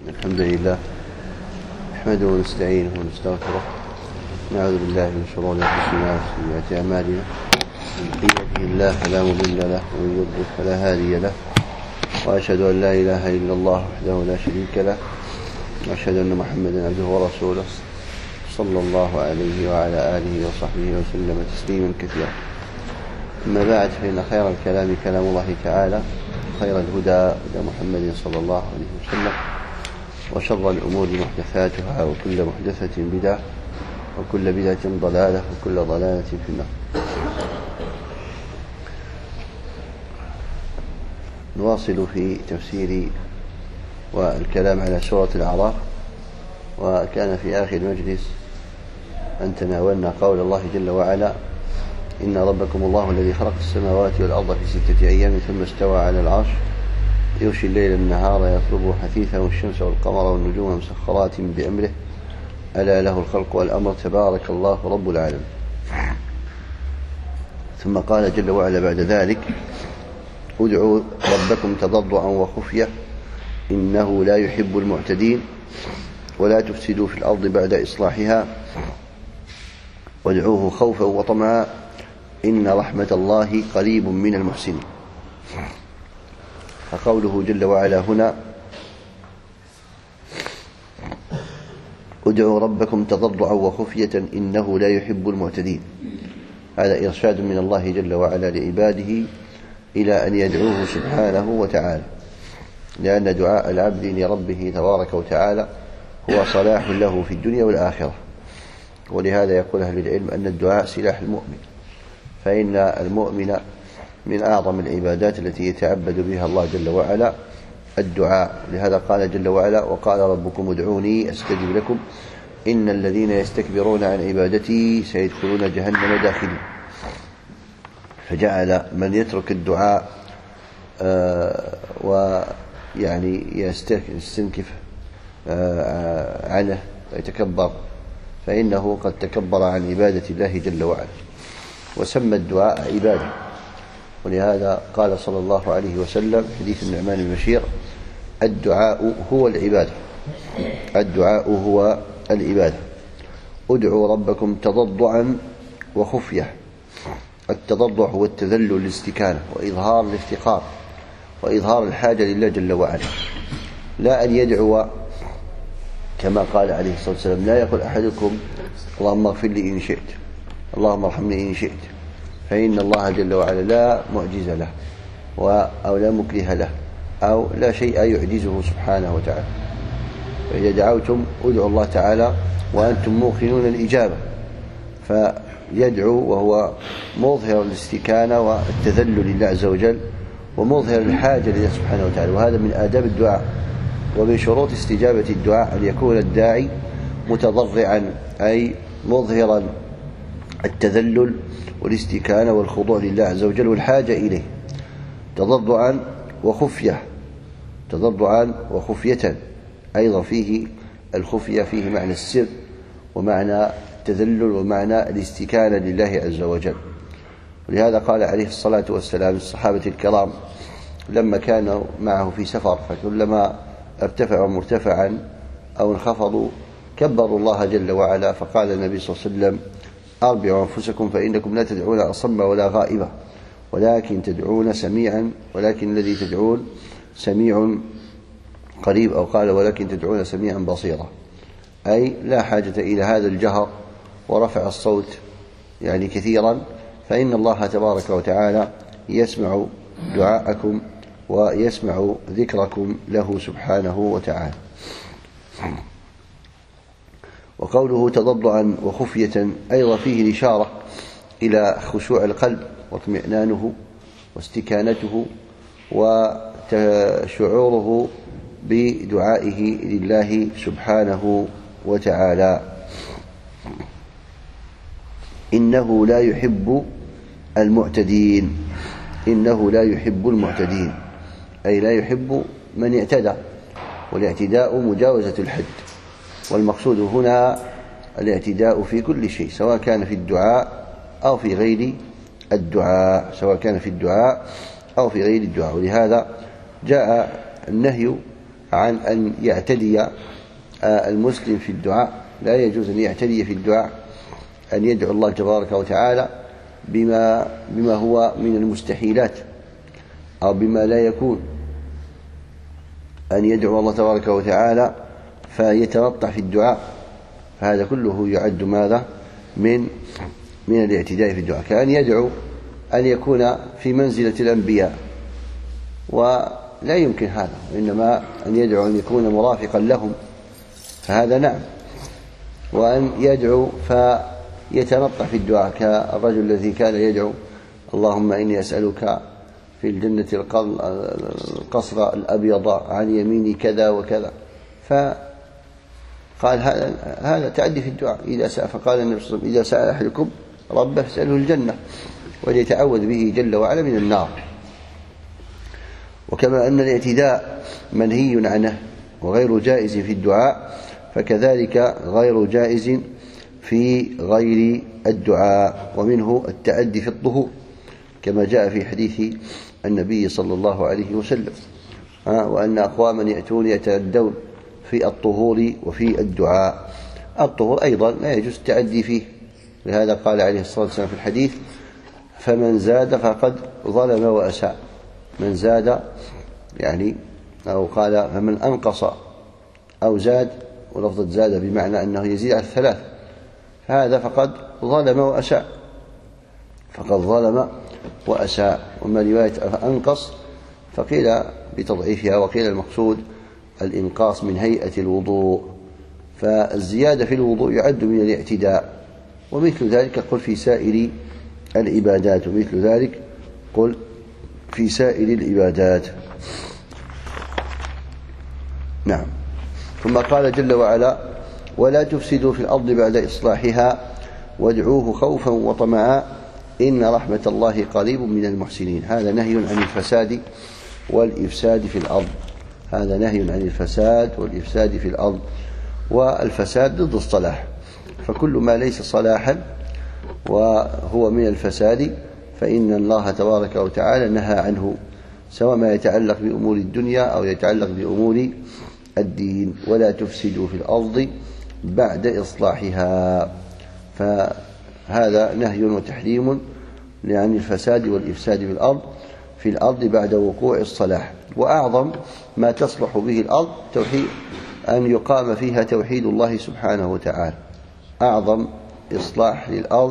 الحمد لله نحمده ونستعينه ونستغفره، نعوذ بالله من شرور أنفسنا وسيئات أعمالنا، من يهده الله فلا مضل له ومن يضلل فلا هادي له، وأشهد أن لا إله إلا الله وحده لا شريك له، وأشهد أن محمدا عبده ورسوله صلى الله عليه وعلى آله وصحبه وسلم تسليما كثيرا. أما بعد، فإن خير الكلام كلام الله تعالى، خير الهدى هدى محمد صلى الله عليه وسلم، وشر الأمور محدثاتها، وكل محدثة بدعة، وكل بدعة ضلالة، وكل ضلالة في النار. نواصل في تفسير والكلام على سورة الأعراف، وكان في آخر مجلس أن تناولنا قول الله جل وعلا: إن ربكم الله الذي خلق السماوات والأرض في 6 أيام ثم استوى على العرش يغشي الليل النهار يطلبه حثيثا والشمس والقمر والنجوم مسخرات بأمره ألا له الخلق والأمر تبارك الله رب العالمين. ثم قال جل وعلا بعد ذلك: ادعوا ربكم تضرعا وخفية إنه لا يحب المعتدين ولا تفسدوا في الأرض بعد إصلاحها وادعوه خوفا وطمعا إن رحمة الله قريب من المحسنين. فقوله جل وعلا هنا: ادعوا ربكم تضرعا وخفية إنه لا يحب المعتدين، هذا إرشاد من الله جل وعلا لعباده إلى أن يدعوه سبحانه وتعالى، لأن دعاء العبد لربه تبارك وتعالى هو صلاح له في الدنيا والآخرة. ولهذا يقول أهل العلم أن الدعاء سلاح المؤمن، فإن المؤمن من أعظم العبادات التي يتعبد بها الله جل وعلا الدعاء. لهذا قال جل وعلا: وقال ربكم ادعوني أستجب لكم إن الذين يستكبرون عن عبادتي سيدخلون جهنم داخلين. فجعل من يترك الدعاء ويعني يستنكف عنه ويتكبر، فإنه قد تكبر عن عبادة الله جل وعلا، وسمى الدعاء عبادة. ولهذا قال صلى الله عليه وسلم حديث النعمان بن بشير: الدعاء هو العبادة، الدعاء هو العبادة. ادعوا ربكم تضرعا وخفية. التضرع هو التذلل والاستكانة وإظهار الافتقار وإظهار الحاجة لله جل وعلا، لا أن يدعو كما قال عليه الصلاة والسلام: لا يقول أحدكم اللهم اغفر لي إن شئت، اللهم ارحمني إن شئت، فإن الله جل وعلا لا معجز له أو لا مكره له أو لا شيء يعجزه سبحانه وتعالى. فإذا دعوتم ادعوا الله تعالى وأنتم موقنون الإجابة، فيدعو وهو مظهر الاستكانة والتذلل لله عز وجل ومظهر الحاجة لله سبحانه وتعالى، وهذا من آداب الدعاء. ومن شروط استجابة الدعاء أن يكون الداعي متضرعا، أي مظهرا التذلل والاستكانة والخضوع لله عز وجل والحاجة إليه. تضرعا وخفية، تضرعا وخفية، أيضا فيه الخفية فيه معنى السر ومعنى التذلل ومعنى الاستكانة لله عز وجل. ولهذا قال عليه الصلاة والسلام الصحابة الكرام لما كانوا معه في سفر، فكلما ارتفعوا مرتفعا أو انخفضوا كبروا الله جل وعلا، فقال النبي صلى الله عليه وسلم: أربعوا أنفسكم فإنكم لا تدعون أصم ولا غائبا ولكن تدعون سميعا، ولكن الذي تدعون سميع قريب، أو قال: ولكن تدعون سميعا بصيرا، أي لا حاجة إلى هذا الجهر ورفع الصوت يعني كثيرا، فإن الله تبارك وتعالى يسمع دعاءكم ويسمع ذكركم له سبحانه وتعالى. وقوله تضرعا وخفية أيضا فيه الإشارة إلى خشوع القلب واطمئنانه واستكانته وشعوره بدعائه لله سبحانه وتعالى. إنه لا يحب المعتدين، إنه لا يحب المعتدين، أي لا يحب من اعتدى، والاعتداء مجاوزة الحد، والمقصود هنا الاعتداء في كل شيء، سواء كان في الدعاء أو في غير الدعاء، سواء كان في الدعاء أو في غير الدعاء. ولهذا جاء النهي عن أن يعتدي المسلم في الدعاء. لا يجوز أن يعتدي في الدعاء، أن يدعو الله تبارك وتعالى بما هو من المستحيلات أو بما لا يكون، أن يدعو الله تبارك وتعالى فيتنطع في الدعاء، فهذا كله يعد ماذا؟ من الاعتداء في الدعاء. كأن يدعو أن يكون في منزلة الأنبياء، ولا يمكن هذا، وإنما أن يدعو أن يكون مرافقا لهم، فهذا نعم. وأن يدعو فيتنطع في الدعاء كالرجل الذي كان يدعو اللهم إني أسألك في الجنة القصر الأبيض عن يميني كذا وكذا، فقال هذا تعدي في الدعاء. فقال النبي صلى الله عليه وسلم إذا سأل أحدكم ربه فاسأله الجنة وليتعوذ به جل وعلا من النار. وكما أن الاعتداء منهي عنه وغير جائز في الدعاء، فكذلك غير جائز في غير الدعاء. ومنه التعدي في الطهور كما جاء في حديث النبي صلى الله عليه وسلم، وأن أقواما يأتون يتعدون في الطهور وفي الدعاء. الطهور أيضا لا يجوز التعدي فيه، لهذا قال عليه الصلاة والسلام في الحديث فمن زاد فقد ظلم وأساء. من زاد يعني، أو قال فمن أنقص أو زاد، ولفظة زاد بمعنى أنه يزيد على الثلاث، هذا فقد ظلم وأساء، فقد ظلم وأساء. وما رواية أنقص فقيل بتضعيفها، وقيل المقصود الإنقاص من هيئة الوضوء، فالزيادة في الوضوء يعد من الاعتداء. ومثل ذلك قل في سائر العبادات، ومثل ذلك قل في سائر العبادات. نعم. ثم قال جل وعلا ولا تفسدوا في الأرض بعد إصلاحها وادعوه خوفا وطمعا إن رحمة الله قريب من المحسنين. هذا نهي عن الفساد والإفساد في الأرض، هذا نهي عن الفساد والإفساد في الأرض. والفساد ضد الصلاح، فكل ما ليس صلاحا وهو من الفساد فإن الله تبارك وتعالى نهى عنه، سواء ما يتعلق بأمور الدنيا أو يتعلق بأمور الدين. ولا تفسدوا في الأرض بعد إصلاحها، فهذا نهي وتحريم عن الفساد والإفساد في الأرض بعد وقوع الصلاح. وأعظم ما تصلح به الأرض أن يقام فيها توحيد الله سبحانه وتعالى. أعظم إصلاح للأرض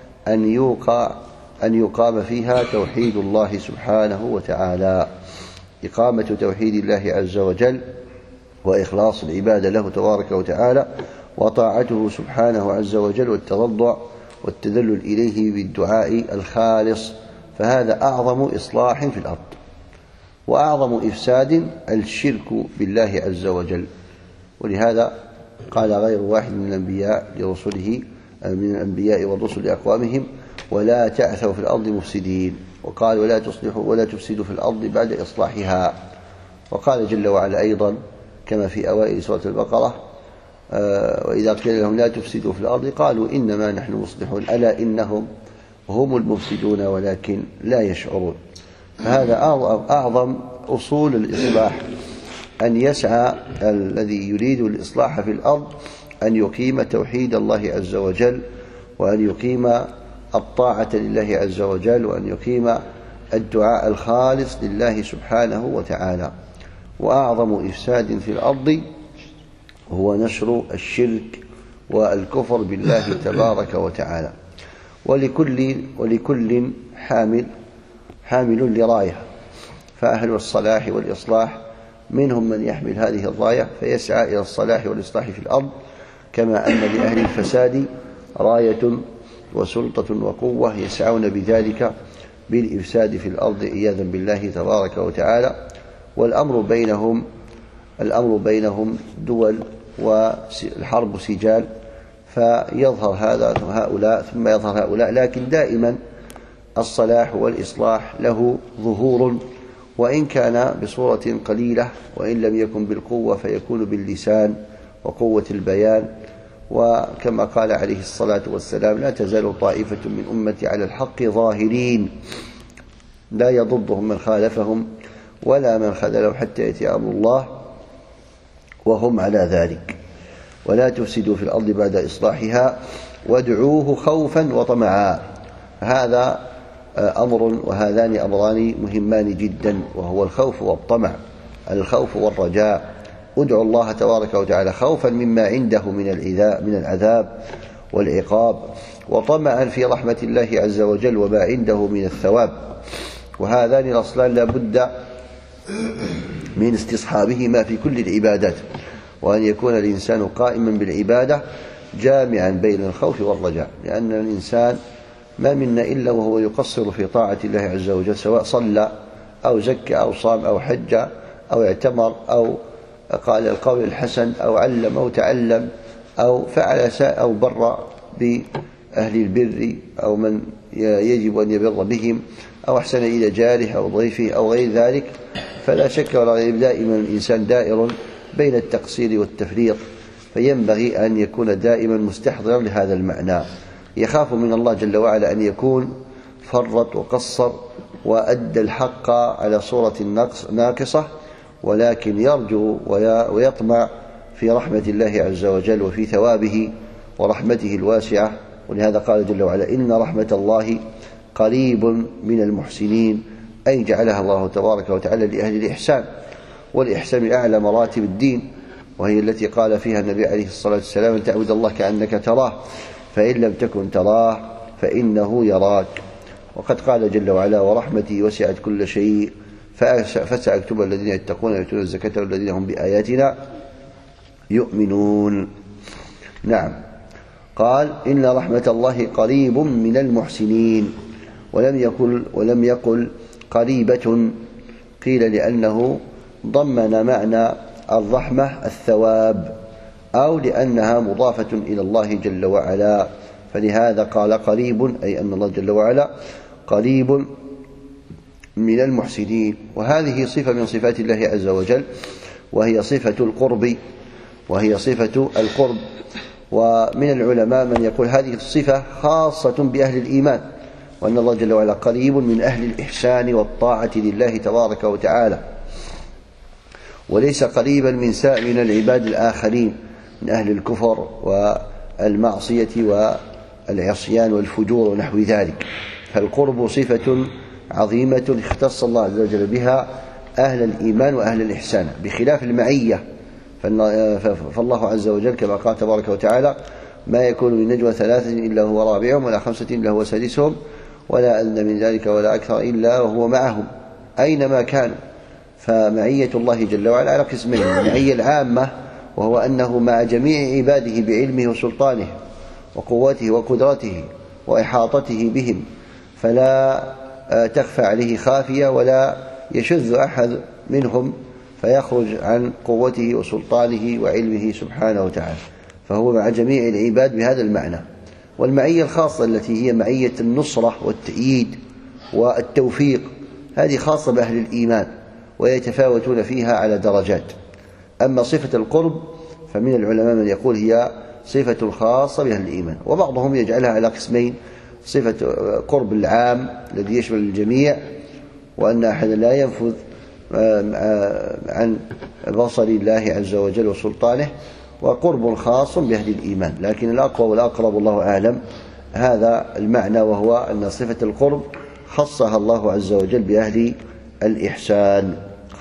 أن يقام فيها توحيد الله سبحانه وتعالى، إقامة توحيد الله عز وجل وإخلاص العبادة له تبارك وتعالى، وطاعته سبحانه عز وجل، والتضرع والتذلل إليه بالدعاء الخالص. فهذا أعظم إصلاح في الأرض. وأعظم إفساد الشرك بالله عز وجل. ولهذا قال غير واحد من الأنبياء لرسله، من الأنبياء والرسل لأقوامهم ولا تعثوا في الأرض مفسدين، وقال ولا تصلحوا ولا تفسدوا في الأرض بعد إصلاحها. وقال جل وعلا أيضا كما في أوائل سورة البقرة وإذا قيل لهم لا تفسدوا في الأرض قالوا إنما نحن مصلحون ألا إنهم هم المفسدون ولكن لا يشعرون. فهذا أعظم أصول الإصلاح، أن يسعى الذي يريد الإصلاح في الأرض أن يقيم توحيد الله عز وجل، وأن يقيم الطاعة لله عز وجل، وأن يقيم الدعاء الخالص لله سبحانه وتعالى. وأعظم إفساد في الأرض هو نشر الشرك والكفر بالله تبارك وتعالى. ولكل حامل لراية، فأهل الصلاح والإصلاح منهم من يحمل هذه الراية فيسعى إلى الصلاح والإصلاح في الأرض، كما أن لأهل الفساد راية وسلطة وقوة يسعون بذلك بالإفساد في الأرض عياذا بالله تبارك وتعالى. والأمر بينهم دول، والحرب سجال، فيظهر هؤلاء ثم يظهر هؤلاء، لكن دائما الصلاح والإصلاح له ظهور، وإن كان بصورة قليلة، وإن لم يكن بالقوة فيكون باللسان وقوة البيان. وكما قال عليه الصلاة والسلام لا تزال طائفة من أمتي على الحق ظاهرين لا يضرهم من خالفهم ولا من خذلهم حتى يأتي أمر الله وهم على ذلك. ولا تفسدوا في الأرض بعد إصلاحها وادعوه خوفا وطمعا. هذا أمر، وهذان أمران مهمان جدا، وهو الخوف والطمع. الخوف والرجاء. ادعوا الله تبارك وتعالى خوفا مما عنده من العذاب والعقاب، وطمعا في رحمة الله عز وجل وما عنده من الثواب. وهذان الأصلان لا بد من استصحابهما في كل العبادات، وأن يكون الإنسان قائما بالعبادة جامعا بين الخوف والرجاء، لأن الإنسان ما منا إلا وهو يقصر في طاعة الله عز وجل، سواء صلى أو زكى أو صام أو حج أو اعتمر أو قال القول الحسن أو علم أو تعلم أو فعل أو بر بأهل البر أو من يجب أن يبر بهم أو أحسن إلى جاره أو ضيفه أو غير ذلك. فلا شك ولا ريب دائما الإنسان دائر بين التقصير والتفريط، فينبغي أن يكون دائما مستحضرا لهذا المعنى، يخاف من الله جل وعلا أن يكون فرط وقصر وأدى الحق على صورة ناقصة، ولكن يرجو ويطمع في رحمة الله عز وجل وفي ثوابه ورحمته الواسعة. ولهذا قال جل وعلا: إن رحمة الله قريب من المحسنين، أي جعلها الله تبارك وتعالى لأهل الإحسان. والإحسان أعلى مراتب الدين، وهي التي قال فيها النبي عليه الصلاة والسلام: أن تعبد الله كأنك تراه فإن لم تكن تراه فإنه يراك. وقد قال جل وعلا: ورحمتي وسعت كل شيء فسأكتب الذين يتقون ويؤتون الزكاة والذين هم بآياتنا يؤمنون. نعم، قال: إن رحمة الله قريب من المحسنين، ولم يقل قريبة، قيل لأنه ضمن معنى الرحمة الثواب، أو لأنها مضافة إلى الله جل وعلا، فلهذا قال قريب، أي أن الله جل وعلا قريب من المحسنين. وهذه صفة من صفات الله عز وجل، وهي صفة القرب، ومن العلماء من يقول هذه الصفة خاصة بأهل الإيمان، وأن الله جل وعلا قريب من أهل الإحسان والطاعة لله تبارك وتعالى، وليس قريبا من العباد الآخرين من أهل الكفر والمعصية والعصيان والفجور ونحو ذلك. فالقرب صفة عظيمة اختص الله عز وجل بها أهل الإيمان وأهل الإحسان، بخلاف المعية. فالله عز وجل كما قال تبارك وتعالى: ما يكون من نجوى ثلاثة إلا هو رابعهم ولا خمسة إلا هو سادسهم ولا أدنى من ذلك ولا أكثر إلا وهو معهم أينما كانوا. فمعية الله جل وعلا على قسمين: المعية العامة، وهو أنه مع جميع عباده بعلمه وسلطانه وقوته وقدرته وإحاطته بهم، فلا تخفى عليه خافية ولا يشذ أحد منهم فيخرج عن قوته وسلطانه وعلمه سبحانه وتعالى، فهو مع جميع العباد بهذا المعنى. والمعية الخاصة التي هي معية النصرة والتأييد والتوفيق، هذه خاصة بأهل الإيمان ويتفاوتون فيها على درجات. أما صفة القرب فمن العلماء من يقول هي صفة خاصة بأهل الإيمان، وبعضهم يجعلها على قسمين: صفة قرب العام الذي يشمل الجميع، وأن أحدا لا ينفذ عن بصر الله عز وجل وسلطانه، وقرب خاص بأهل الإيمان. لكن الأقوى والأقرب الله أعلم هذا المعنى، وهو أن صفة القرب خصها الله عز وجل بأهل الإحسان،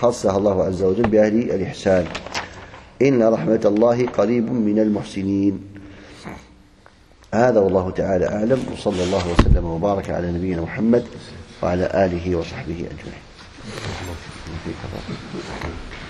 إن رحمة الله قريب من المحسنين. هذا والله تعالى أعلم، وصلى الله وسلم وبارك على نبينا محمد وعلى آله وصحبه أجمعين.